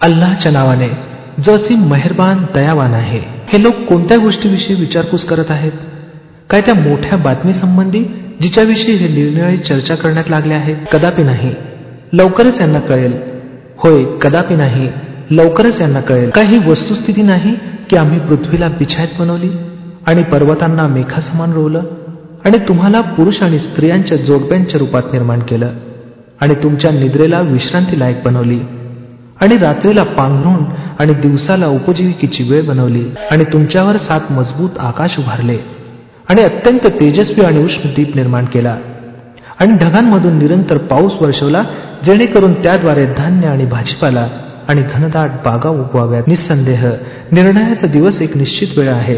अल्लाहच्या नावाने जो असीम मेहरबान दयावान आहे. हे लोक कोणत्या गोष्टीविषयी विचारपूस करत आहेत? काय त्या मोठ्या बातमीसंबंधी जिच्याविषयी हे निरनिराळी चर्चा करण्यात लागले आहेत? कदापि नाही, लवकरच यांना कळेल. होय, कदापि नाही, लवकरच यांना कळेल. काही वस्तुस्थिती नाही की आम्ही पृथ्वीला बिछायत बनवली आणि पर्वतांना मेघासमान रोवलं आणि तुम्हाला पुरुष आणि स्त्रियांच्या जोडप्यांच्या रूपात निर्माण केलं आणि तुमच्या निद्रेला विश्रांतीलायक बनवली आणि रात्रीला पांघरून आणि दिवसाला उपजीविकेची वेळ बनवली आणि तुमच्यावर 7 मजबूत आकाश उभारले आणि अत्यंत तेजस्वी आणि उष्ण दीप निर्माण केला आणि ढगांमधून निरंतर पाऊस वर्षवला, जेणेकरून त्याद्वारे धान्य आणि भाजीपाला आणि घनदाट बागा उगवाव्यात. निस्संदेह निर्णयाचा दिवस एक निश्चित वेळ आहे,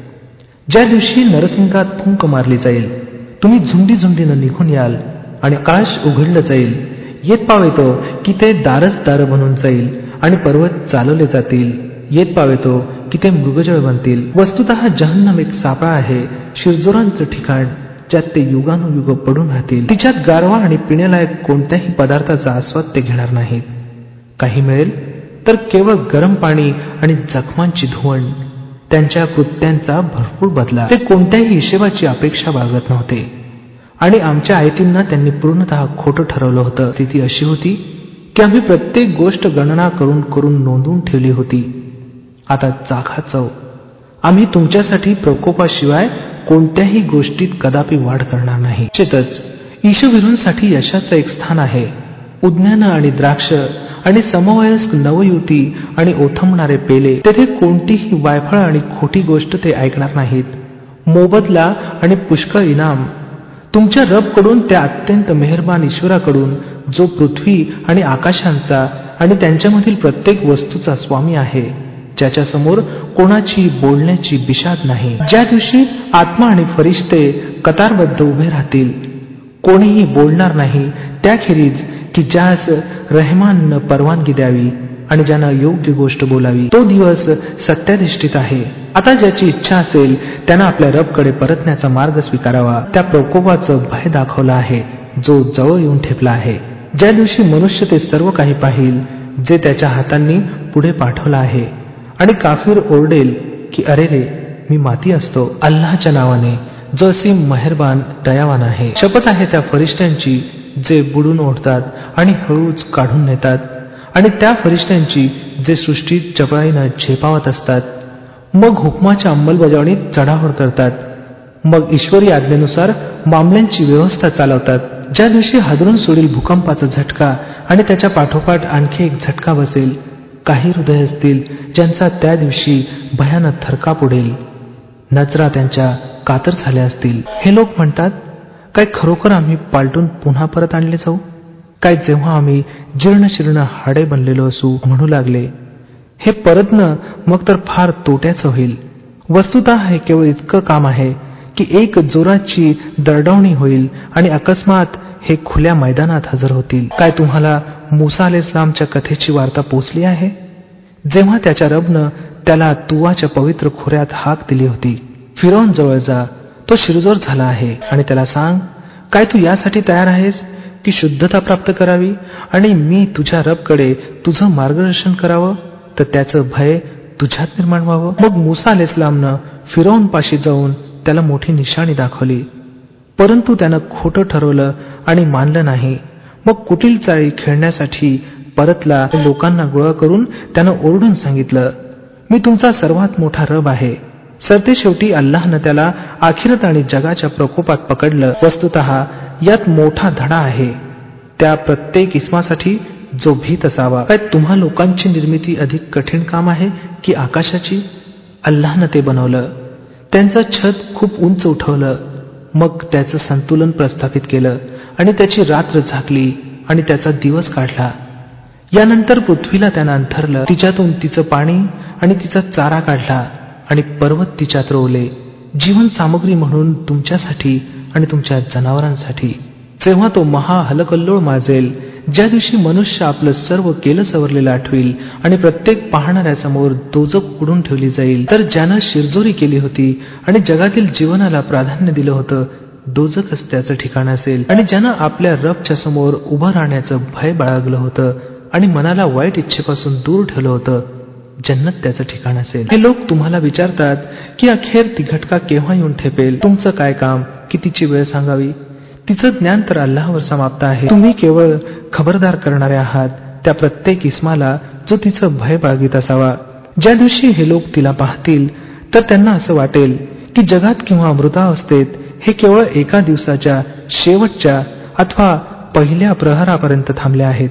ज्या दिवशी नरसिंगात फुंक मारली जाईल. तुम्ही झुंडी झुंडीनं निघून याल आणि आकाश उघडलं जाईल. येत पावेतो की ते दारच दारं बनून जाईल आणि पर्वत चालवले जातील. येत पावेतो की ते मृगजळ बनतील. वस्तुतः जहन्नम एक सापळा आहे, शिरजोरांचं ठिकाण, ज्यात ते युगानुयुग पडून राहतील. तिच्यात गारवा आणि पिण्यालायक कोणत्याही पदार्थाचा आस्वाद ते घेणार नाहीत. काही मिळेल तर केवळ गरम पाणी आणि जखमांची धुवण. त्यांच्या कृत्यांचा भरपूर बदला. ते कोणत्याही हिशेबाची अपेक्षा बाळगत नव्हते आणि आमच्या आयतींना त्यांनी पूर्णतः खोटं ठरवलं होतं. स्थिती अशी होती की आम्ही प्रत्येक गोष्ट गणना करून करून नोंदवून ठेवली होती. आता चाखा चव. आम्ही तुमच्यासाठी प्रकोपाशिवाय कोणत्याही गोष्टीत कदापि वाढ करणार नाही. निश्चितच ईशविरूंसाठी यशाचं एक स्थान आहे. उद्यानं आणि द्राक्ष आणि समवयस्क नवयुवती आणि ओथंबणारे पेले. तेथे कोणतीही वायफळ आणि खोटी गोष्ट ते ऐकणार नाहीत. मोबदला आणि पुष्कळ इनाम तुमच्या रबकडून, त्या अत्यंत मेहरबान ईश्वराकडून, जो पृथ्वी आणि आकाशांचा आणि त्यांच्यामधील प्रत्येक वस्तूचा स्वामी आहे, ज्याच्या समोर कोणाची बोलण्याची बिशाद नाही. ज्या दिवशी आत्मा आणि फरिश्ते कतारबद्ध उभे राहतील, कोणीही बोलणार नाही त्याखेरीज की ज्यास रहमाननं परवानगी द्यावी आणि ज्यानं योग्य गोष्ट बोलावी. तो दिवस सत्याधिष्ठित आहे. आता ज्याची इच्छा असेल त्यानं आपल्या रबकडे परतण्याचा मार्ग स्वीकारावा. त्या प्रकोपाचं भय दाखवलं आहे जो जवळ येऊन ठेपला आहे. ज्या दिवशी मनुष्य ते सर्व काही पाहिल जे त्याच्या हातांनी पुढे पाठवलं आहे आणि काफीर ओरडेल की अरे रे, मी माती असतो. अल्लाहच्या नावाने जो असीम मेहरबान दयावान आहे. शपथ आहे त्या फरिश्त्यांची जे बुडून ओढतात आणि हळूच काढून नेतात आणि त्या फरिश्त्यांची जे सृष्टीत चपळाईनं झेपावत असतात, मग हुकमाच्या अंमलबजावणीत चढाओढ करतात, मग ईश्वरी आज्ञेनुसार मामल्यांची व्यवस्था चालवतात. ज्या दिवशी हादरून सोडील भूकंपाचा झटका आणि त्याच्या पाठोपाठ आणखी एक झटका बसेल. काही हृदय असतील ज्यांचा त्या दिवशी भयानक थरकाप उडेल, नजरा त्यांच्या कातर झाल्या असतील. हे लोक म्हणतात, काय खरोखर आम्ही पालटून पुन्हा परत आणले जाऊ? काय जेव्हा आम्ही जीर्ण शीर्ण हाडे बनलेलो असू? म्हणू लागले, हे परतणं मग तर फार तोट्याचं होईल. वस्तुतः हे केवळ इतकं काम आहे की एक जोराची दरडवणी होईल आणि अकस्मात हे खुल्या मैदानात हजर होतील. काय तुम्हाला मूसा अलैहिस्सलामच्या कथेची वार्ता पोचली आहे, जेव्हा त्याच्या रबनं त्याला तुवाच्या पवित्र खोऱ्यात हाक दिली होती, फिरौन जवळ जा, तो शिरजोर झाला आहे आणि त्याला सांग, काय तू यासाठी तयार आहेस की शुद्धता प्राप्त करावी आणि मी तुझ्या रबकडे तुझं मार्गदर्शन करावं, तर त्याचं भय तुझ्यात निर्माण व्हावं. मग मूसा अलैहिस्सलामनं फिरौन पाशी जाऊन त्याला मोठी निशाणी दाखवली, परंतु त्यानं खोटं ठरवलं आणि मानलं नाही. मग कुटील चाळी खेळण्यासाठी परतला. लोकांना गोळा करून त्यानं ओरडून सांगितलं, मी तुमचा सर्वात मोठा रब आहे. सरतेशेवटी अल्लाहनं त्याला आखिरत आणि जगाच्या प्रकोपात पकडलं. वस्तुतः यात मोठा धडा आहे त्या प्रत्येक इस्मासाठी जो भीत असावा. काय तुम्हा लोकांची निर्मिती अधिक कठीण काम आहे की आकाशाची? अल्लाहनं ते बनवलं, त्यांचं छत खूप उंच उठवलं, मग त्याचं संतुलन प्रस्थापित केलं आणि त्याची रात्र झाकली आणि त्याचा दिवस काढला. यानंतर पृथ्वीला त्यानं अंथरलं, तिच्यातून तिचं पाणी आणि तिचा चारा काढला आणि पर्वत तिच्यात रोवले, जीवन सामग्री म्हणून तुमच्यासाठी आणि तुमच्या जनावरांसाठी. जेव्हा तो महाहलकल्लोळ माजेल, ज्या दिवशी मनुष्य आपलं सर्व केलं सवरलेलं आठवील आणि प्रत्येक पाहणाऱ्यासमोर दोजख उघडून ठेवली जाईल, तर ज्यानं शिरजोरी केली होती आणि जगातील जीवनाला प्राधान्य दिलं होतं, दोजखच त्याचं ठिकाण असेल. आणि ज्यानं आपल्या रबच्या समोर उभं राहण्याचं भय बाळगलं होतं, आणि मनाला वाईट इच्छेपासून दूर ठेवलं होतं, जन्नत त्याचं ठिकाण असेल. हे लोक तुम्हाला विचारतात की अखेर ती घटका केव्हा येऊन ठेपेल, तुमचं काय काम, कितीची वेळ सांगावी. तिचं ज्ञान तर अल्लाहवर समाप्त आहे. तुम्ही केवळ खबरदार करणारे आहात त्या प्रत्येक इस्माला जो तिचं भय बाळगीत असावा. ज्या दिवशी हे लोक तिला पाहतील तर त्यांना असं वाटेल की जगात किंवा अमृतावस्थेत हे केवळ एका दिवसाच्या शेवटच्या अथवा पहिल्या प्रहरापर्यंत थांबले आहेत.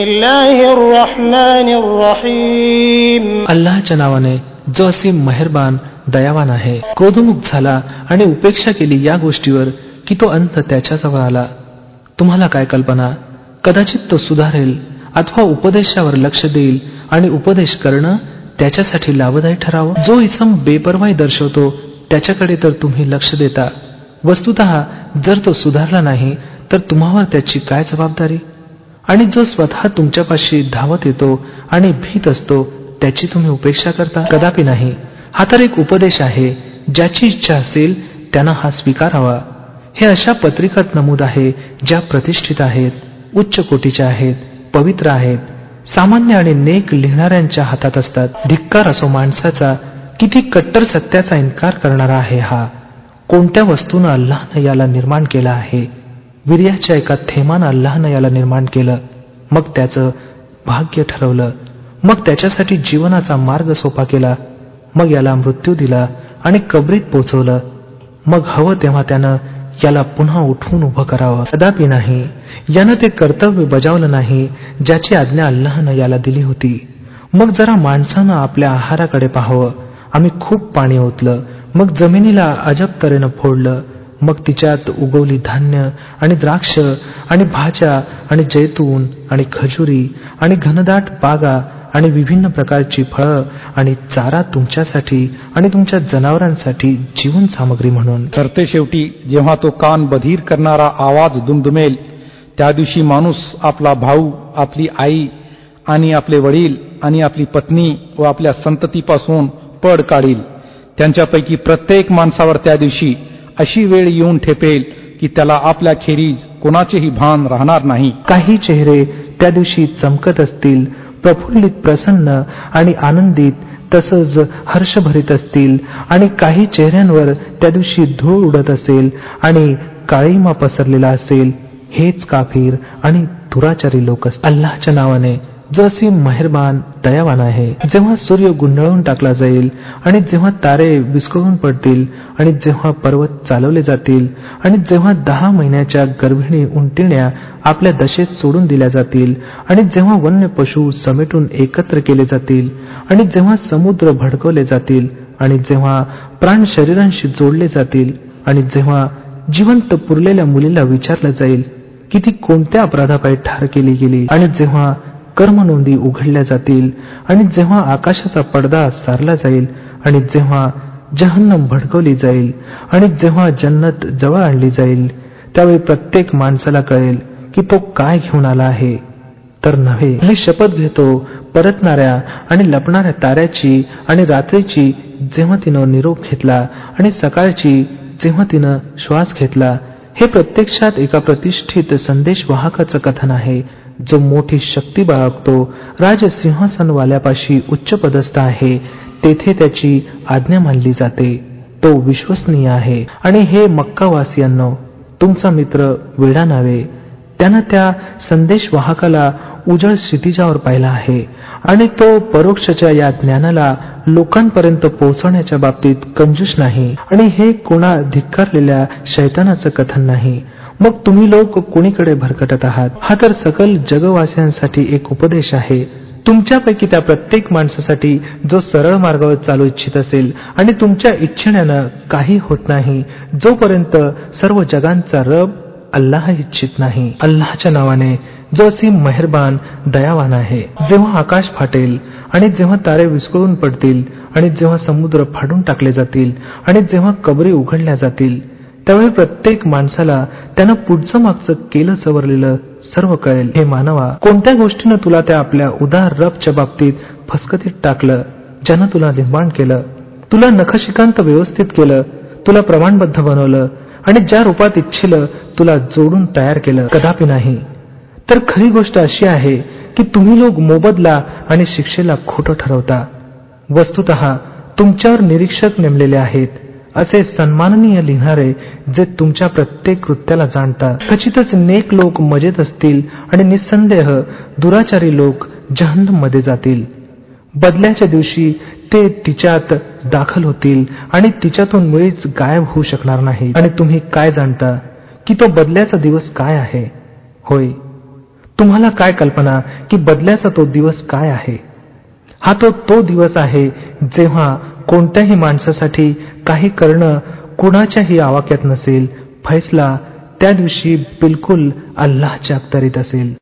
अल्लाहच्या नावाने जो असीम मेहरबान दयावान आहे. क्रोधमुक्त झाला आणि उपेक्षा केली या गोष्टीवर की तो अंत त्याच्याजवळ आला. तुम्हाला काय कल्पना, कदाचित तो सुधारेल अथवा उपदेशावर लक्ष देईल आणि उपदेश करणं त्याच्यासाठी लाभदायी ठरावं. जो इसम बेपरवाही दर्शवतो त्याच्याकडे तर तुम्ही लक्ष देता. वस्तुतः जर तो सुधारला नाही तर तुम्हावर त्याची काय जबाबदारी. आणि जो स्वतः तुमच्यापाशी धावत येतो आणि भीत असतो त्याची तुम्ही उपेक्षा करता. कदापि नाही. हा तर एक उपदेश आहे. ज्याची इच्छा असेल त्यानं हा स्वीकारावा. हे अशा पत्रिकात नमूद आहे ज्या प्रतिष्ठित आहेत, उच्च कोटीच्या आहेत, पवित्र आहेत, सामान्य आणि नेक लिहिणाऱ्यांच्या हातात असतात. धिक्कार असो माणसाचा, किती कट्टर सत्याचा इन्कार करणारा आहे हा. कोणत्या वस्तूनं अल्लाहनं याला निर्माण केलं आहे. वीर्याच्या एका थेमानं अल्लाहनं याला निर्माण केलं, मग त्याचं भाग्य ठरवलं, मग त्याच्यासाठी जीवनाचा मार्ग सोपा केला, मग याला मृत्यू दिला आणि कबरीत पोचवलं, मग हवं तेव्हा त्यानं याला पुन्हा उठवून उभं करावं. कदापि नाही. यानं ते कर्तव्य बजावलं नाही ज्याची आज्ञा अल्लाहनं याला दिली होती. मग जरा माणसानं आपल्या आहाराकडे पाहावं. आम्ही खूप पाणी ओतलं, मग जमिनीला अजब तऱ्हेनं फोडलं, मग तिच्यात उगवली धान्य आणि द्राक्ष आणि भाज्या आणि जैतून आणि खजुरी आणि घनदाट बागा आणि विभिन्न प्रकारची फळं आणि चारा तुमच्यासाठी आणि तुमच्या जनावरांसाठी जीवन सामग्री म्हणून. सरते शेवटी जेव्हा तो कान बधीर करणारा आवाज दुमदुमेल, त्या दिवशी माणूस आपला भाऊ, आपली आई आणि आपले वडील आणि आपली पत्नी व आपल्या संततीपासून पळ काढील. त्यांच्यापैकी प्रत्येक माणसावर त्या दिवशी अशी वेळ येऊन ठेपेल की त्याला आपल्या खेरीज कोणाचेही भान राहणार नाही. काही चेहरे त्या दिवशी चमकत असतील, प्रफुल्लित, प्रसन्न आणि आनंदित तसंच हर्षभरीत असतील, आणि काही चेहऱ्यांवर त्या दिवशी धूळ उडत असेल आणि काळीमा पसरलेला असेल. हेच काफीर आणि दुराचारी लोक असतात. अल्लाहच्या नावाने जो असीम मेहरबान दयावान आहे. जेव्हा सूर्य गुंडाळून टाकला जाईल आणि जेव्हा तारे विस्कळून पडतील आणि जेव्हा पर्वत चालवले जातील आणि जेव्हा 10 महिन्याच्या गर्भिणी उंटिण्या आपल्या दशेत सोडून दिल्या जातील आणि जेव्हा वन्य पशु समेटून एकत्र केले जातील आणि जेव्हा समुद्र भडकवले जातील आणि जेव्हा प्राण शरीरांशी जोडले जातील आणि जेव्हा जिवंत पुरलेल्या मुलीला विचारलं जाईल की ती कोणत्या अपराधापायी ठार केली गेली आणि जेव्हा कर्मनोंदी उघडल्या जातील आणि जेव्हा आकाशाचा पडदा सारला जाईल आणि जेव्हा जहन्नम भडकवली जाईल आणि जेव्हा जन्नत जवळ आणली जाईल, त्यावेळी प्रत्येक माणसाला कळेल की तो काय घेऊन आला आहे तर नव्हे. मी शपथ घेतो परतणाऱ्या आणि लपणाऱ्या ताऱ्याची आणि रात्रीची जेव्हा तिनं निरोप घेतला आणि सकाळची जेव्हा तिनं श्वास घेतला. हे प्रत्यक्षात एका प्रतिष्ठित संदेशवाहकाचं कथन आहे जो मोठी शक्ती बाळगतो, राजसिंहासनवाल्यापाशी उच्च पदस्थ आहे, तेथे त्याची आज्ञा मानली जाते, तो विश्वसनीय आहे. आणि हे मक्कावासियांनो, तुमचा मित्र वेडा नव्हे. त्यानं त्या संदेशवाहकाला उजळ क्षितिजावर पाहिला आहे आणि तो परोक्षच्या या ज्ञानाला लोकांपर्यंत पोहोचवण्याच्या बाबतीत कंजूस नाही. आणि हे कोणा धिक्कारलेल्या शैतानाचं कथन नाही. मग तुम्ही लोक कोणीकडे भरकटत आहात. हा तर सकल जगवासियांसाठी एक उपदेश आहे. तुमच्यापैकी त्या प्रत्येक माणसासाठी जो सरळ मार्गावर चालू इच्छित असेल आणि तुमच्या इच्छेण्यानं काही होत नाही जोपर्यंत सर्व जगांचा रब अल्लाह इच्छित नाही. अल्लाहच्या नावाने जो असीम मेहरबान दयावान आहे. जेव्हा आकाश फाटेल आणि जेव्हा तारे विस्कळून पडतील आणि जेव्हा समुद्र फाडून टाकले जातील आणि जेव्हा कबरी उघडल्या जातील, त्यावेळी प्रत्येक माणसाला त्यानं पुढचं मागचं केलं सवरलेलं सर्व कळेल. हे मानवा, कोणत्या गोष्टीनं तुला त्या आपल्या उदार रबच्या बाबतीत फसकतीत टाकलं, ज्यानं तुला निर्माण केलं, तुला नखशिकांत व्यवस्थित केलं, तुला प्रमाणबद्ध बनवलं आणि ज्या रूपात इच्छिलं तुला जोडून तयार केलं? कदापि नाही. तर खरी गोष्ट अशी आहे की तुम्ही लोक मोबदला आणि शिक्षेला खोटं ठरवता. वस्तुतः तुमच्यावर निरीक्षक नेमलेले आहेत, असे सन्माननीय लिहिणारे जे तुमच्या प्रत्येक कृत्याला जाणतात. खचितच नेक लोक मजेत असतील आणि निस्संदेह दुराचारी लोक जहन्नममध्ये जातील. बदल्याच्या दिवशी ते तिच्यात दाखल होतील आणि तिच्यातून मुळीच गायब होऊ शकणार नाही. आणि तुम्ही काय जाणता की तो बदल्याचा दिवस काय आहे? होय, तुम्हाला काय कल्पना की बदल्याचा तो दिवस काय आहे? हा तो दिवस आहे जेव्हा कोणत्याही माणसासाठी काही करणं कुणाच्याही आवाक्यात नसेल. फैसला त्या दिवशी बिलकुल अल्लाहच्या अखत्यारीत असेल.